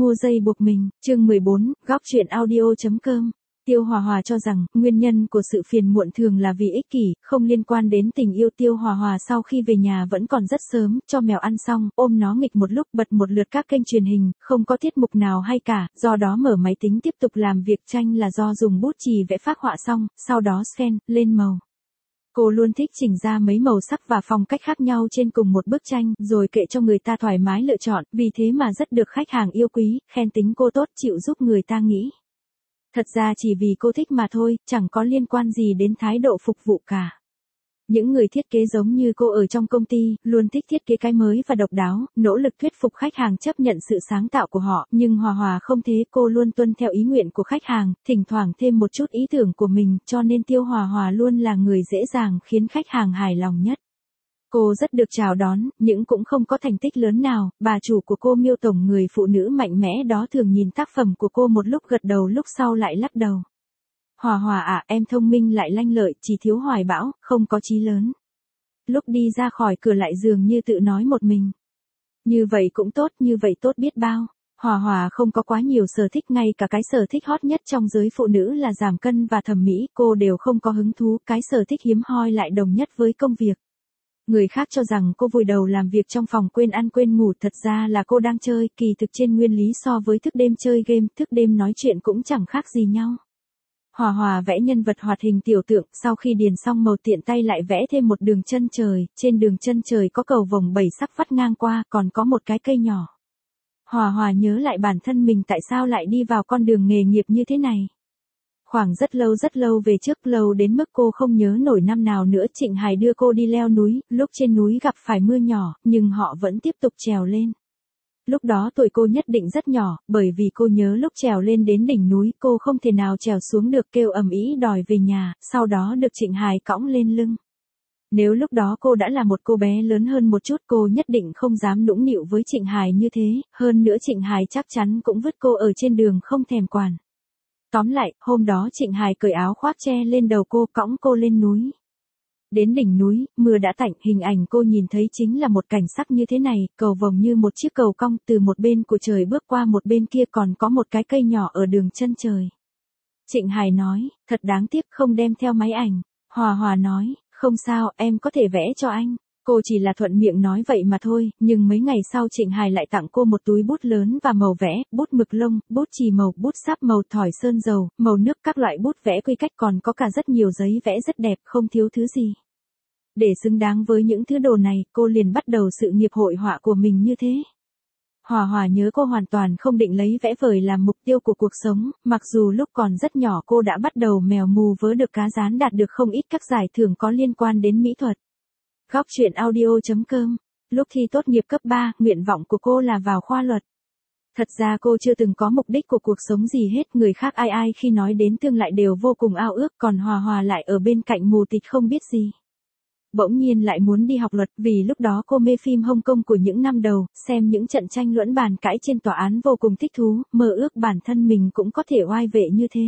mua dây buộc mình, chương 14, góc chuyện audio.com. Tiêu Hòa Hòa cho rằng, nguyên nhân của sự phiền muộn thường là vì ích kỷ, không liên quan đến tình yêu. Tiêu Hòa Hòa sau khi về nhà vẫn còn rất sớm, cho mèo ăn xong, ôm nó nghịch một lúc, bật một lượt các kênh truyền hình, không có tiết mục nào hay cả, do đó mở máy tính tiếp tục làm việc. Tranh là do dùng bút chì vẽ phác họa xong, sau đó scan, lên màu. Cô luôn thích chỉnh ra mấy màu sắc và phong cách khác nhau trên cùng một bức tranh, rồi kệ cho người ta thoải mái lựa chọn, vì thế mà rất được khách hàng yêu quý, khen tính cô tốt, chịu giúp người ta nghĩ. Thật ra chỉ vì cô thích mà thôi, chẳng có liên quan gì đến thái độ phục vụ cả. Những người thiết kế giống như cô ở trong công ty, luôn thích thiết kế cái mới và độc đáo, nỗ lực thuyết phục khách hàng chấp nhận sự sáng tạo của họ, nhưng Hòa Hòa không thế, cô luôn tuân theo ý nguyện của khách hàng, thỉnh thoảng thêm một chút ý tưởng của mình, cho nên Tiêu Hòa Hòa luôn là người dễ dàng khiến khách hàng hài lòng nhất. Cô rất được chào đón, nhưng cũng không có thành tích lớn nào. Bà chủ của cô Miêu Tổng, người phụ nữ mạnh mẽ đó, thường nhìn tác phẩm của cô một lúc gật đầu, lúc sau lại lắc đầu. Hòa Hòa à, em thông minh lại lanh lợi, chỉ thiếu hoài bão, không có chí lớn. Lúc đi ra khỏi cửa lại dường như tự nói một mình. Như vậy cũng tốt, như vậy tốt biết bao. Hòa Hòa không có quá nhiều sở thích, ngay cả cái sở thích hot nhất trong giới phụ nữ là giảm cân và thẩm mỹ, cô đều không có hứng thú. Cái sở thích hiếm hoi lại đồng nhất với công việc. Người khác cho rằng cô vùi đầu làm việc trong phòng, quên ăn quên ngủ, thật ra là cô đang chơi, kỳ thực trên nguyên lý so với thức đêm chơi game, thức đêm nói chuyện cũng chẳng khác gì nhau. Hòa Hòa vẽ nhân vật hoạt hình tiểu tượng, sau khi điền xong màu tiện tay lại vẽ thêm một đường chân trời, trên đường chân trời có cầu vồng 7 sắc vắt ngang qua, còn có một cái cây nhỏ. Hòa Hòa nhớ lại bản thân mình tại sao lại đi vào con đường nghề nghiệp như thế này. Khoảng rất lâu về trước, lâu đến mức cô không nhớ nổi năm nào nữa, Trịnh Hải đưa cô đi leo núi, lúc trên núi gặp phải mưa nhỏ, nhưng họ vẫn tiếp tục trèo lên. Lúc đó tuổi cô nhất định rất nhỏ, bởi vì cô nhớ lúc trèo lên đến đỉnh núi, cô không thể nào trèo xuống được, kêu ầm ĩ đòi về nhà, sau đó được Trịnh Hải cõng lên lưng. Nếu lúc đó cô đã là một cô bé lớn hơn một chút, cô nhất định không dám nũng nịu với Trịnh Hải như thế, hơn nữa Trịnh Hải chắc chắn cũng vứt cô ở trên đường không thèm quản. Tóm lại, hôm đó Trịnh Hải cởi áo khoác che lên đầu cô, cõng cô lên núi. Đến đỉnh núi, mưa đã tạnh, hình ảnh cô nhìn thấy chính là một cảnh sắc như thế này, cầu vồng như một chiếc cầu cong, từ một bên của trời bước qua một bên kia, còn có một cái cây nhỏ ở đường chân trời. Trịnh Hải nói, thật đáng tiếc không đem theo máy ảnh. Hòa Hòa nói, không sao, em có thể vẽ cho anh. Cô chỉ là thuận miệng nói vậy mà thôi, nhưng mấy ngày sau Trịnh Hải lại tặng cô một túi bút lớn và màu vẽ, bút mực lông, bút chì màu, bút sáp màu, thỏi sơn dầu, màu nước, các loại bút vẽ quy cách, còn có cả rất nhiều giấy vẽ rất đẹp, không thiếu thứ gì. Để xứng đáng với những thứ đồ này, cô liền bắt đầu sự nghiệp hội họa của mình như thế. Hòa Hòa nhớ cô hoàn toàn không định lấy vẽ vời làm mục tiêu của cuộc sống, mặc dù lúc còn rất nhỏ cô đã bắt đầu mèo mù vớ được cá rán, đạt được không ít các giải thưởng có liên quan đến mỹ thuật. Góc chuyện audio.com. Lúc thi tốt nghiệp cấp 3, nguyện vọng của cô là vào khoa luật. Thật ra cô chưa từng có mục đích của cuộc sống gì hết, người khác ai khi nói đến tương lai đều vô cùng ao ước, còn Hòa Hòa lại ở bên cạnh mù tịt không biết gì. Bỗng nhiên lại muốn đi học luật, vì lúc đó cô mê phim Hồng Kông của những năm đầu, xem những trận tranh luận bàn cãi trên tòa án vô cùng thích thú, mơ ước bản thân mình cũng có thể oai vệ như thế.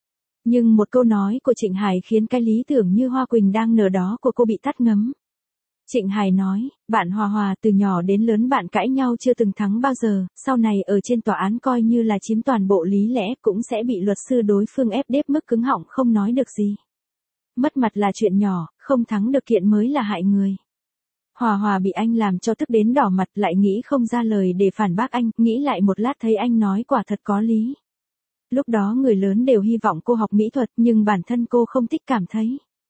Nhưng một câu nói của Trịnh Hải khiến cái lý tưởng như hoa quỳnh đang nở đó của cô bị tắt ngấm. Trịnh Hải nói, bạn Hòa Hòa từ nhỏ đến lớn bạn cãi nhau chưa từng thắng bao giờ, sau này ở trên tòa án coi như là chiếm toàn bộ lý lẽ, cũng sẽ bị luật sư đối phương ép đếp mức cứng họng không nói được gì. Mất mặt là chuyện nhỏ, không thắng được kiện mới là hại người. Hòa Hòa bị anh làm cho tức đến đỏ mặt, lại nghĩ không ra lời để phản bác anh, nghĩ lại một lát thấy anh nói quả thật có lý. Lúc đó người lớn đều hy vọng cô học mỹ thuật, nhưng bản thân cô không thích, cảm thấy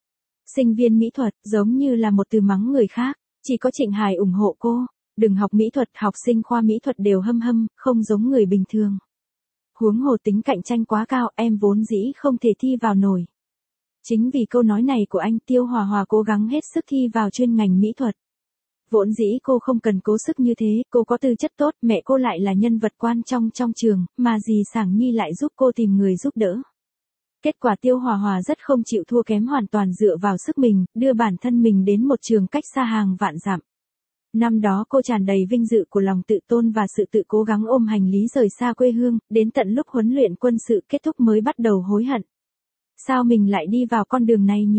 sinh viên mỹ thuật giống như là một từ mắng người khác, chỉ có Trịnh Hải ủng hộ cô, đừng học mỹ thuật, học sinh khoa mỹ thuật đều hâm, không giống người bình thường. Huống hồ tính cạnh tranh quá cao, em vốn dĩ không thể thi vào nổi. Chính vì câu nói này của anh, Tiêu Hòa Hòa cố gắng hết sức thi vào chuyên ngành mỹ thuật. Vốn dĩ cô không cần cố sức như thế, cô có tư chất tốt, mẹ cô lại là nhân vật quan trọng trong trường, mà dì Sảng Nhi lại giúp cô tìm người giúp đỡ. Kết quả Tiêu Hòa Hòa rất không chịu thua kém, hoàn toàn dựa vào sức mình, đưa bản thân mình đến một trường cách xa hàng vạn dặm. Năm đó cô tràn đầy vinh dự của lòng tự tôn và sự tự cố gắng ôm hành lý rời xa quê hương, đến tận lúc huấn luyện quân sự kết thúc mới bắt đầu hối hận. Sao mình lại đi vào con đường này nhỉ?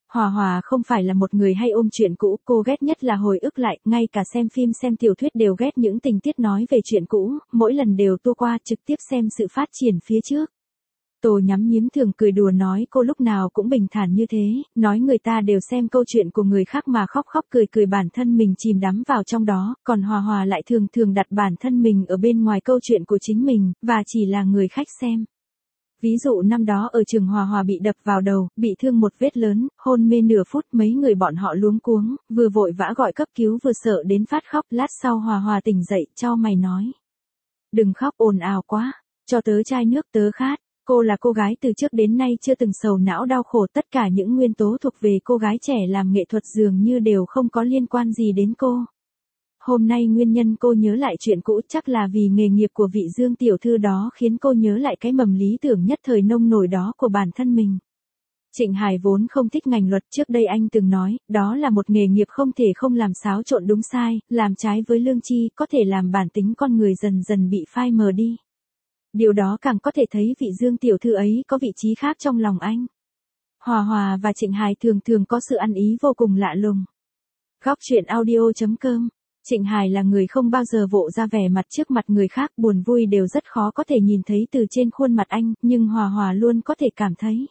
Hòa Hòa không phải là một người hay ôm chuyện cũ, cô ghét nhất là hồi ức lại, ngay cả xem phim xem tiểu thuyết đều ghét những tình tiết nói về chuyện cũ, mỗi lần đều tua qua trực tiếp xem sự phát triển phía trước. Tô nhắm nhím thường cười đùa nói cô lúc nào cũng bình thản như thế, nói người ta đều xem câu chuyện của người khác mà khóc khóc cười cười bản thân mình chìm đắm vào trong đó, còn Hòa Hòa lại thường thường đặt bản thân mình ở bên ngoài câu chuyện của chính mình, và chỉ là người khách xem. Ví dụ năm đó ở trường Hòa Hòa bị đập vào đầu, bị thương một vết lớn, hôn mê nửa phút mấy người bọn họ luống cuống, vừa vội vã gọi cấp cứu vừa sợ đến phát khóc, lát sau Hòa Hòa tỉnh dậy, cho mày nói. Đừng khóc ồn ào quá, cho tớ chai nước tớ khát. Cô là cô gái từ trước đến nay chưa từng sầu não đau khổ, tất cả những nguyên tố thuộc về cô gái trẻ làm nghệ thuật dường như đều không có liên quan gì đến cô. Hôm nay nguyên nhân cô nhớ lại chuyện cũ chắc là vì nghề nghiệp của vị Dương tiểu thư đó khiến cô nhớ lại cái mầm lý tưởng nhất thời nông nổi đó của bản thân mình. Trịnh Hải vốn không thích ngành luật, trước đây anh từng nói, đó là một nghề nghiệp không thể không làm xáo trộn đúng sai, làm trái với lương tri, có thể làm bản tính con người dần dần bị phai mờ đi. Điều đó càng có thể thấy vị Dương tiểu thư ấy có vị trí khác trong lòng anh. Hòa Hòa và Trịnh Hải thường thường có sự ăn ý vô cùng lạ lùng. Góc truyện audio.com. Trịnh Hải là người không bao giờ vỗ ra vẻ mặt trước mặt người khác, buồn vui đều rất khó có thể nhìn thấy từ trên khuôn mặt anh, nhưng Hòa Hòa luôn có thể cảm thấy.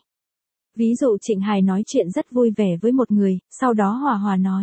Ví dụ Trịnh Hải nói chuyện rất vui vẻ với một người, sau đó Hòa Hòa nói.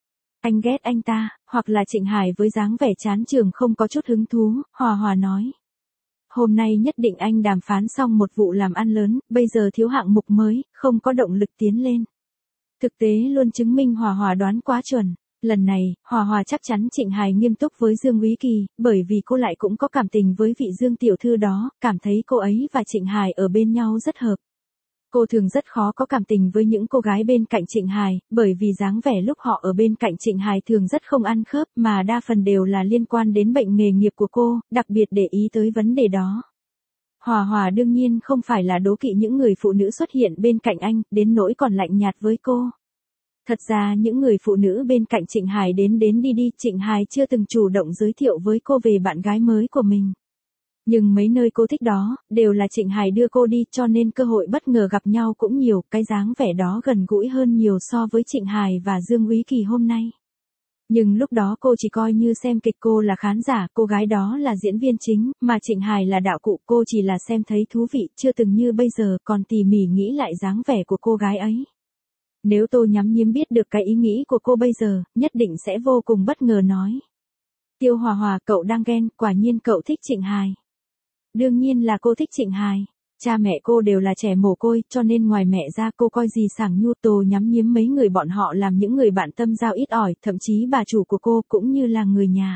Anh ghét anh ta, hoặc là Trịnh Hải với dáng vẻ chán trường không có chút hứng thú, Hòa Hòa nói. Hôm nay nhất định anh đàm phán xong một vụ làm ăn lớn, bây giờ thiếu hạng mục mới, không có động lực tiến lên. Thực tế luôn chứng minh Hòa Hòa đoán quá chuẩn. Lần này, Hòa Hòa chắc chắn Trịnh Hải nghiêm túc với Dương Úy Kỳ, bởi vì cô lại cũng có cảm tình với vị Dương tiểu thư đó, cảm thấy cô ấy và Trịnh Hải ở bên nhau rất hợp. Cô thường rất khó có cảm tình với những cô gái bên cạnh Trịnh Hải, bởi vì dáng vẻ lúc họ ở bên cạnh Trịnh Hải thường rất không ăn khớp, mà đa phần đều là liên quan đến bệnh nghề nghiệp của cô, đặc biệt để ý tới vấn đề đó. Hòa Hòa đương nhiên không phải là đố kỵ những người phụ nữ xuất hiện bên cạnh anh, đến nỗi còn lạnh nhạt với cô. Thật ra những người phụ nữ bên cạnh Trịnh Hải đến đi đi, Trịnh Hải chưa từng chủ động giới thiệu với cô về bạn gái mới của mình. Nhưng mấy nơi cô thích đó, đều là Trịnh Hải đưa cô đi, cho nên cơ hội bất ngờ gặp nhau cũng nhiều, cái dáng vẻ đó gần gũi hơn nhiều so với Trịnh Hải và Dương Úy Kỳ hôm nay. Nhưng lúc đó cô chỉ coi như xem kịch, cô là khán giả, cô gái đó là diễn viên chính, mà Trịnh Hải là đạo cụ, cô chỉ là xem thấy thú vị, chưa từng như bây giờ còn tỉ mỉ nghĩ lại dáng vẻ của cô gái ấy. Nếu Tô nhắm nhím biết được cái ý nghĩ của cô bây giờ, nhất định sẽ vô cùng bất ngờ nói. Tiêu Hòa Hòa, cậu đang ghen, quả nhiên cậu thích Trịnh Hải. Đương nhiên là cô thích Trịnh Hải. Cha mẹ cô đều là trẻ mồ côi, cho nên ngoài mẹ ra cô coi gì sảng nhu. Tô nhắm nhím mấy người bọn họ làm những người bạn tâm giao ít ỏi, thậm chí bà chủ của cô cũng như là người nhà.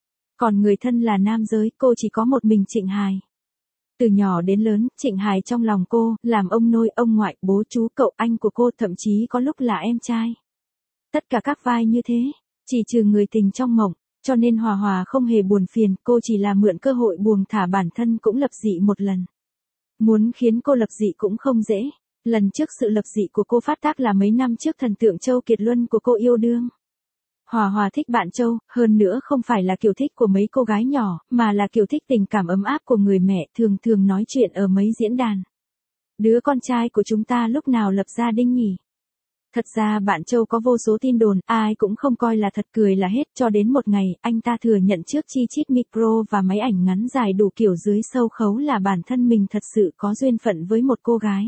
Còn người thân là nam giới, cô chỉ có một mình Trịnh Hải. Từ nhỏ đến lớn, Trịnh Hải trong lòng cô, làm ông nội, ông ngoại, bố chú, cậu anh của cô, thậm chí có lúc là em trai. Tất cả các vai như thế, chỉ trừ người tình trong mộng, cho nên Hòa Hòa không hề buồn phiền, cô chỉ là mượn cơ hội buông thả bản thân cũng lập dị một lần. Muốn khiến cô lập dị cũng không dễ, lần trước sự lập dị của cô phát tác là mấy năm trước thần tượng Châu Kiệt Luân của cô yêu đương. Hòa Hòa thích bạn Châu, hơn nữa không phải là kiểu thích của mấy cô gái nhỏ, mà là kiểu thích tình cảm ấm áp của người mẹ, thường thường nói chuyện ở mấy diễn đàn. Đứa con trai của chúng ta lúc nào lập gia đình nhỉ? Thật ra bạn Châu có vô số tin đồn, ai cũng không coi là thật, cười là hết, cho đến một ngày, anh ta thừa nhận trước chi chít micro và máy ảnh ngắn dài đủ kiểu dưới sâu khấu là bản thân mình thật sự có duyên phận với một cô gái.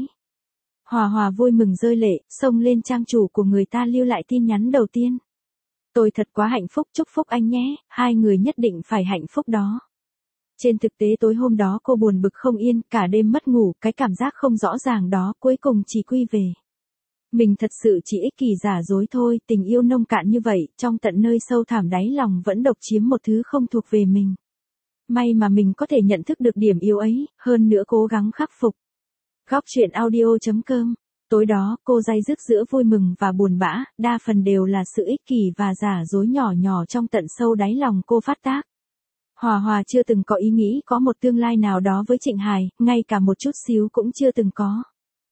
Hòa Hòa vui mừng rơi lệ, xông lên trang chủ của người ta lưu lại tin nhắn đầu tiên. Tôi thật quá hạnh phúc, chúc phúc anh nhé, hai người nhất định phải hạnh phúc đó. Trên thực tế tối hôm đó cô buồn bực không yên, cả đêm mất ngủ, cái cảm giác không rõ ràng đó cuối cùng chỉ quy về. Mình thật sự chỉ ích kỷ giả dối thôi, tình yêu nông cạn như vậy, trong tận nơi sâu thẳm đáy lòng vẫn độc chiếm một thứ không thuộc về mình. May mà mình có thể nhận thức được điểm yếu ấy, hơn nữa cố gắng khắc phục. Góc truyện audio.com. Tối đó, cô day dứt giữa vui mừng và buồn bã, đa phần đều là sự ích kỷ và giả dối nhỏ nhỏ trong tận sâu đáy lòng cô phát tác. Hòa Hòa chưa từng có ý nghĩ có một tương lai nào đó với Trịnh Hải, ngay cả một chút xíu cũng chưa từng có.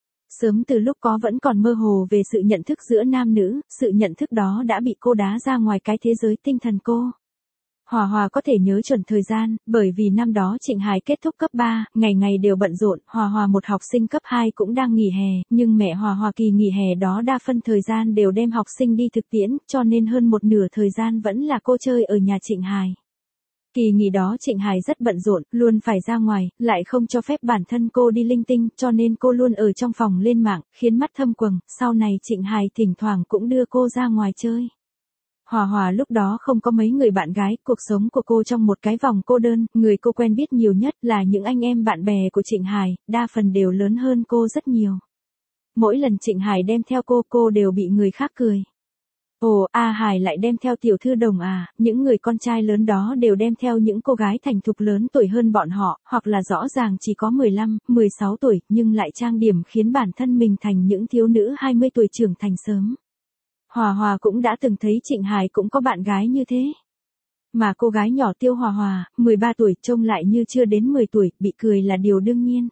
Sớm từ lúc có vẫn còn mơ hồ về sự nhận thức giữa nam nữ, sự nhận thức đó đã bị cô đá ra ngoài cái thế giới tinh thần cô. Hòa Hòa có thể nhớ chuẩn thời gian, bởi vì năm đó Trịnh Hải kết thúc cấp 3, ngày ngày đều bận rộn, Hòa Hòa một học sinh cấp 2 cũng đang nghỉ hè, nhưng mẹ Hòa Hòa kỳ nghỉ hè đó đa phân thời gian đều đem học sinh đi thực tiễn, cho nên hơn một nửa thời gian vẫn là cô chơi ở nhà Trịnh Hải. Kỳ nghỉ đó Trịnh Hải rất bận rộn, luôn phải ra ngoài, lại không cho phép bản thân cô đi linh tinh, cho nên cô luôn ở trong phòng lên mạng, khiến mắt thâm quầng, sau này Trịnh Hải thỉnh thoảng cũng đưa cô ra ngoài chơi. Hòa Hòa lúc đó không có mấy người bạn gái, cuộc sống của cô trong một cái vòng cô đơn, người cô quen biết nhiều nhất là những anh em bạn bè của Trịnh Hải, đa phần đều lớn hơn cô rất nhiều. Mỗi lần Trịnh Hải đem theo cô đều bị người khác cười. Ồ, A Hải lại đem theo tiểu thư Đồng à, những người con trai lớn đó đều đem theo những cô gái thành thục lớn tuổi hơn bọn họ, hoặc là rõ ràng chỉ có 15, 16 tuổi, nhưng lại trang điểm khiến bản thân mình thành những thiếu nữ 20 tuổi trưởng thành sớm. Hòa Hòa cũng đã từng thấy Trịnh Hải cũng có bạn gái như thế. Mà cô gái nhỏ Tiêu Hòa Hòa, 13 tuổi, trông lại như chưa đến 10 tuổi, bị cười là điều đương nhiên.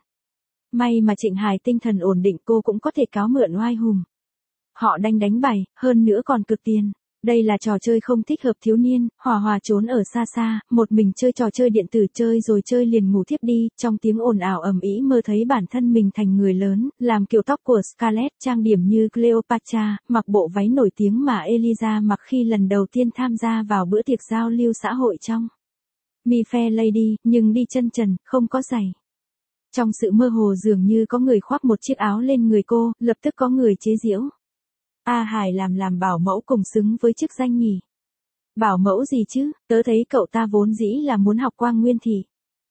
May mà Trịnh Hải tinh thần ổn định, cô cũng có thể cáo mượn oai hùng. Họ đánh bài, hơn nữa còn cực tiền. Đây là trò chơi không thích hợp thiếu niên, Hòa Hòa trốn ở xa xa, một mình chơi trò chơi điện tử, chơi rồi chơi liền ngủ thiếp đi, trong tiếng ồn ào ầm ĩ mơ thấy bản thân mình thành người lớn, làm kiểu tóc của Scarlett, trang điểm như Cleopatra, mặc bộ váy nổi tiếng mà Eliza mặc khi lần đầu tiên tham gia vào bữa tiệc giao lưu xã hội trong Mi Fair Lady, nhưng đi chân trần, không có giày. Trong sự mơ hồ dường như có người khoác một chiếc áo lên người cô, lập tức có người chế giễu. A Hải làm bảo mẫu cùng xứng với chức danh nhỉ. Bảo mẫu gì chứ, tớ thấy cậu ta vốn dĩ là muốn học Quang Nguyên Thị.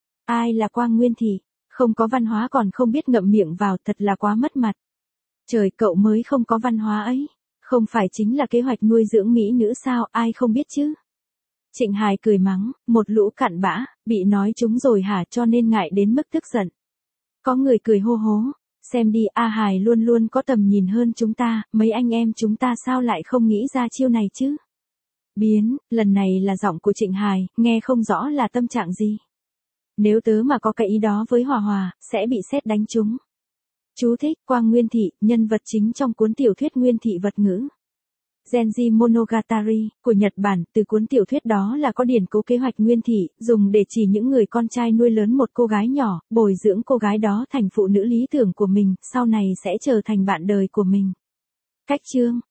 Ai là Quang Nguyên Thị, không có văn hóa còn không biết ngậm miệng vào, thật là quá mất mặt. Trời, cậu mới không có văn hóa ấy, không phải chính là kế hoạch nuôi dưỡng mỹ nữ sao, ai không biết chứ. Trịnh Hải cười mắng, một lũ cặn bã, bị nói chúng rồi hả, cho nên ngại đến mức tức giận. Có người cười hô hố. Xem đi, A Hải luôn luôn có tầm nhìn hơn chúng ta, mấy anh em chúng ta sao lại không nghĩ ra chiêu này chứ? Biến, lần này là giọng của Trịnh Hải, nghe không rõ là tâm trạng gì. Nếu tớ mà có cái ý đó với Hòa Hòa, sẽ bị sét đánh trúng. Chú thích, Quang Nguyên Thị, nhân vật chính trong cuốn tiểu thuyết Nguyên Thị vật ngữ. Genji Monogatari, của Nhật Bản, từ cuốn tiểu thuyết đó là có điển cố kế hoạch Nguyên Thị, dùng để chỉ những người con trai nuôi lớn một cô gái nhỏ, bồi dưỡng cô gái đó thành phụ nữ lý tưởng của mình, sau này sẽ trở thành bạn đời của mình. Cách chương